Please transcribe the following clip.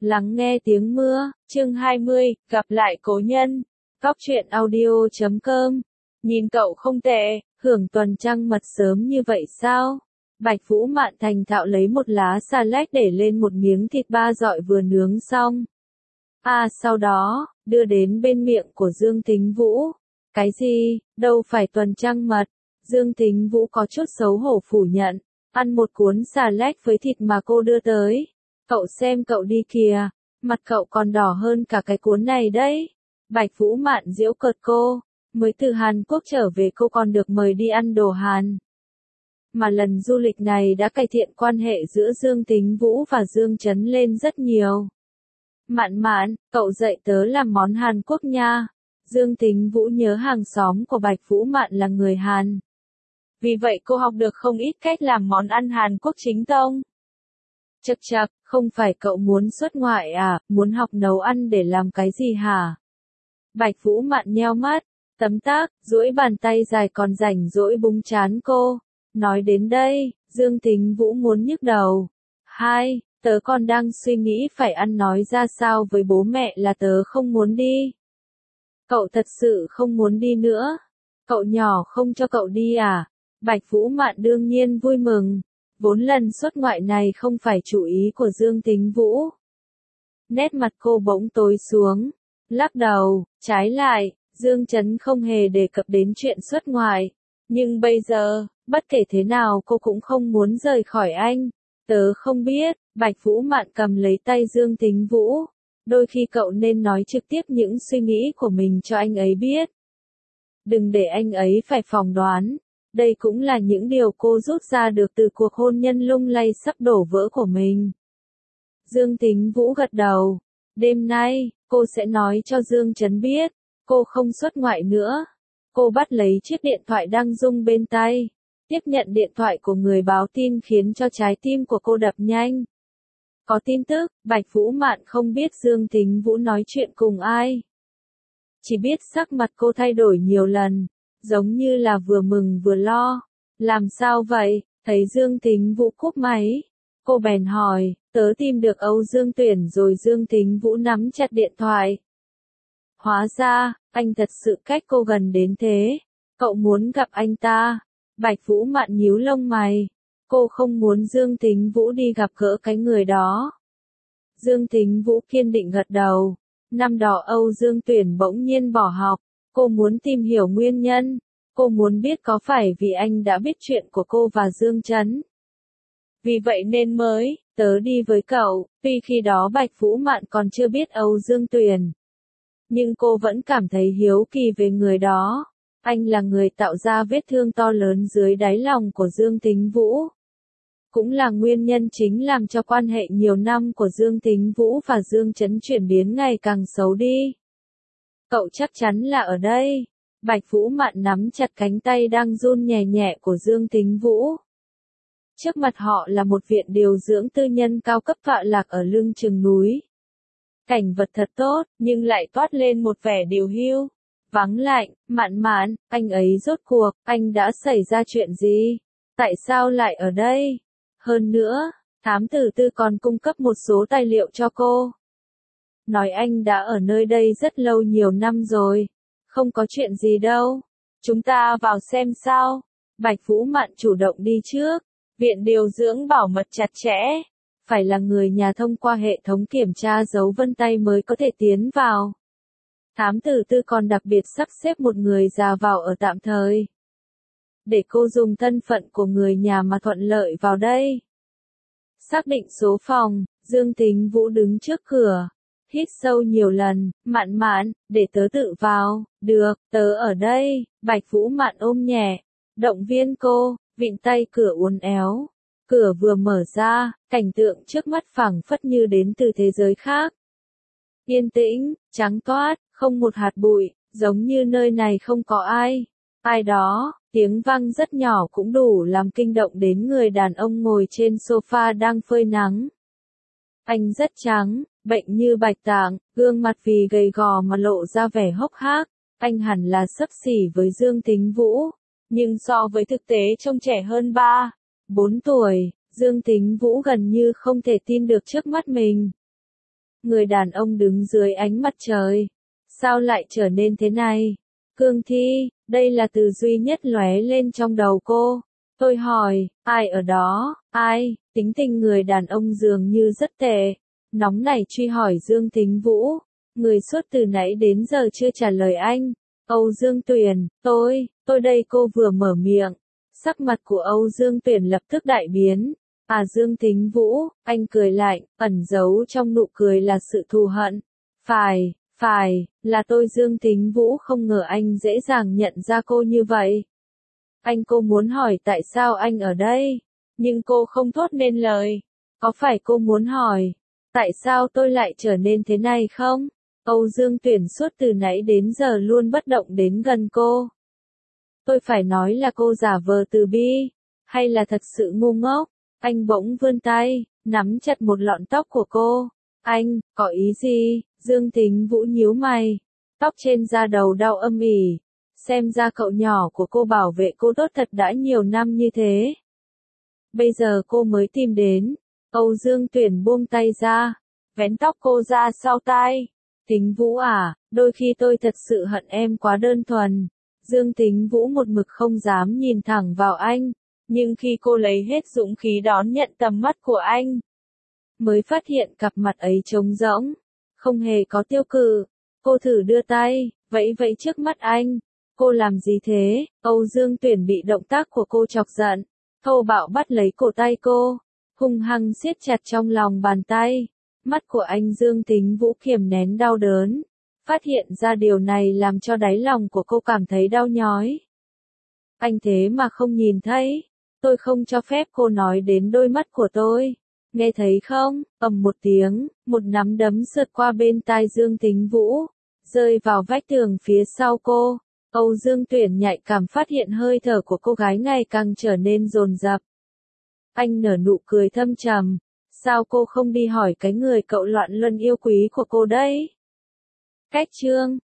Lắng nghe tiếng mưa, chương 20, gặp lại cố nhân. Góc truyện audio.com. Nhìn cậu không tệ, hưởng tuần trăng mật sớm như vậy sao? Bạch Vũ Mạn thành thạo lấy một lá xà lách để lên một miếng thịt ba dọi vừa nướng xong. Sau đó, đưa đến bên miệng của Dương Thính Vũ. Cái gì, đâu phải tuần trăng mật. Dương Thính Vũ có chút xấu hổ phủ nhận. Ăn một cuốn xà lách với thịt mà cô đưa tới. Cậu xem cậu đi kìa, mặt cậu còn đỏ hơn cả cái cuốn này đấy. Bạch Vũ Mạn giễu cợt cô, mới từ Hàn Quốc trở về cô còn được mời đi ăn đồ Hàn. Mà lần du lịch này đã cải thiện quan hệ giữa Dương Thính Vũ và Dương Chấn lên rất nhiều. Mạn Mạn, cậu dạy tớ làm món Hàn Quốc nha. Dương Thính Vũ nhớ hàng xóm của Bạch Vũ Mạn là người Hàn. Vì vậy cô học được không ít cách làm món ăn Hàn Quốc chính tông. Chậc chậc, không phải cậu muốn xuất ngoại à, muốn học nấu ăn để làm cái gì hả? Bạch Vũ Mạn nheo mắt, tấm tắc, duỗi bàn tay dài còn rảnh rỗi búng trán cô. Nói đến đây, Dương Thính Vũ muốn nhức đầu. Tớ còn đang suy nghĩ phải ăn nói ra sao với bố mẹ là tớ không muốn đi. Cậu thật sự không muốn đi nữa? Cậu nhỏ không cho cậu đi à? Bạch Vũ Mạn đương nhiên vui mừng. Vốn lần xuất ngoại này không phải chủ ý của Dương Thính Vũ. Nét mặt cô bỗng tối xuống, lắc đầu, trái lại, Dương Chấn không hề đề cập đến chuyện xuất ngoại. Nhưng bây giờ, bất kể thế nào cô cũng không muốn rời khỏi anh. Tớ không biết, Bạch Vũ Mạn cầm lấy tay Dương Thính Vũ. Đôi khi cậu nên nói trực tiếp những suy nghĩ của mình cho anh ấy biết. Đừng để anh ấy phải phỏng đoán. Đây cũng là những điều cô rút ra được từ cuộc hôn nhân lung lay sắp đổ vỡ của mình. Dương Thính Vũ gật đầu. Đêm nay, cô sẽ nói cho Dương Chấn biết, cô không xuất ngoại nữa. Cô bắt lấy chiếc điện thoại đang rung bên tay. Tiếp nhận điện thoại của người báo tin khiến cho trái tim của cô đập nhanh. Có tin tức, Bạch Vũ Mạn không biết Dương Thính Vũ nói chuyện cùng ai. Chỉ biết sắc mặt cô thay đổi nhiều lần. Giống như là vừa mừng vừa lo. Làm sao vậy? Thấy Dương Thính Vũ cúp máy. Cô bèn hỏi, tớ tìm được Âu Dương Tuyển rồi. Dương Thính Vũ nắm chặt điện thoại. Hóa ra, anh thật sự cách cô gần đến thế. Cậu muốn gặp anh ta. Bạch Vũ Mạn nhíu lông mày. Cô không muốn Dương Thính Vũ đi gặp gỡ cái người đó. Dương Thính Vũ kiên định gật đầu. Năm đó Âu Dương Tuyển bỗng nhiên bỏ học. Cô muốn tìm hiểu nguyên nhân. Cô muốn biết có phải vì anh đã biết chuyện của cô và Dương Chấn. Vì vậy nên tớ đi với cậu, tuy khi đó Bạch Vũ Mạn còn chưa biết Âu Dương Tuyển. Nhưng cô vẫn cảm thấy hiếu kỳ về người đó. Anh là người tạo ra vết thương to lớn dưới đáy lòng của Dương Thính Vũ. Cũng là nguyên nhân chính làm cho quan hệ nhiều năm của Dương Thính Vũ và Dương Chấn chuyển biến ngày càng xấu đi. Cậu chắc chắn là ở đây. Bạch Vũ Mạn nắm chặt cánh tay đang run nhẹ nhẹ của Dương Thính Vũ. Trước mặt họ là một viện điều dưỡng tư nhân cao cấp tọa lạc ở lưng chừng núi. Cảnh vật thật tốt, nhưng lại toát lên một vẻ điều hưu. Vắng lạnh, Mạn Mạn, anh ấy rốt cuộc, anh đã xảy ra chuyện gì? Tại sao lại ở đây? Hơn nữa, thám tử Tư còn cung cấp một số tài liệu cho cô. Nói anh đã ở nơi đây rất lâu nhiều năm rồi. Không có chuyện gì đâu. Chúng ta vào xem sao. Bạch Vũ Mạn chủ động đi trước. Viện điều dưỡng bảo mật chặt chẽ. Phải là người nhà thông qua hệ thống kiểm tra dấu vân tay mới có thể tiến vào. Thám tử Tư còn đặc biệt sắp xếp một người già vào ở tạm thời. Để cô dùng thân phận của người nhà mà thuận lợi vào đây. Xác định số phòng, Dương Thính Vũ đứng trước cửa. Hít sâu nhiều lần, Mạn Mạn, để tớ tự vào. Được, tớ ở đây. Bạch Vũ Mạn ôm nhẹ, động viên cô, vịn tay cửa uốn éo. Cửa vừa mở ra, cảnh tượng trước mắt phảng phất như đến từ thế giới khác. Yên tĩnh, trắng toát, không một hạt bụi, giống như nơi này không có ai. Ai đó, tiếng vang rất nhỏ cũng đủ làm kinh động đến người đàn ông ngồi trên sofa đang phơi nắng. Anh rất trắng, bệnh như bạch tạng, gương mặt vì gầy gò mà lộ ra vẻ hốc hác. Anh hẳn là xấp xỉ với Dương Thính Vũ, nhưng so với thực tế trông trẻ hơn 3, 4 tuổi, Dương Thính Vũ gần như không thể tin được trước mắt mình. Người đàn ông đứng dưới ánh mặt trời. Sao lại trở nên thế này? Cương Thi, đây là từ duy nhất lóe lên trong đầu cô. Tôi hỏi, ai ở đó, ai? Tính tình người đàn ông dường như rất tệ. Nóng nảy truy hỏi Dương Thính Vũ. Người suốt từ nãy đến giờ chưa trả lời anh. Âu Dương Tuyển, tôi đây cô vừa mở miệng. Sắc mặt của Âu Dương Tuyển lập tức đại biến. À Dương Thính Vũ, anh cười lạnh, ẩn giấu trong nụ cười là sự thù hận. Phải, là tôi Dương Thính Vũ không ngờ anh dễ dàng nhận ra cô như vậy. Cô muốn hỏi tại sao anh ở đây, nhưng cô không thốt nên lời. Có phải cô muốn hỏi, tại sao tôi lại trở nên thế này không? Âu Dương Tuyển suốt từ nãy đến giờ luôn bất động đến gần cô. Tôi phải nói là cô giả vờ từ bi, hay là thật sự ngu ngốc? Anh bỗng vươn tay, nắm chặt một lọn tóc của cô. Anh, có ý gì? Dương Thính Vũ nhíu mày. Tóc trên da đầu đau âm ỉ. Xem ra cậu nhỏ của cô bảo vệ cô tốt thật đã nhiều năm như thế. Bây giờ cô mới tìm đến. Âu Dương Tuyển buông tay ra, vén tóc cô ra sau tai. Thính Vũ à, đôi khi tôi thật sự hận em quá đơn thuần. Dương Thính Vũ một mực không dám nhìn thẳng vào anh. Nhưng khi cô lấy hết dũng khí đón nhận tầm mắt của anh, mới phát hiện cặp mặt ấy trống rỗng, không hề có tiêu cự. Cô thử đưa tay, vẫy vẫy trước mắt anh. Cô làm gì thế? Âu Dương Tuyển bị động tác của cô chọc giận, thô bạo bắt lấy cổ tay cô, hung hăng siết chặt trong lòng bàn tay. Mắt của anh Dương Thính Vũ kiềm nén đau đớn, phát hiện ra điều này làm cho đáy lòng của cô cảm thấy đau nhói. Anh thế mà không nhìn thấy, tôi không cho phép cô nói đến đôi mắt của tôi. Nghe thấy không? Ầm một tiếng, một nắm đấm sượt qua bên tai Dương Thính Vũ, rơi vào vách tường phía sau cô. Âu Dương Tuyển nhạy cảm phát hiện hơi thở của cô gái ngày càng trở nên dồn dập. Anh nở nụ cười thâm trầm. Sao cô không đi hỏi cái người cậu loạn luân yêu quý của cô đấy? Cách chương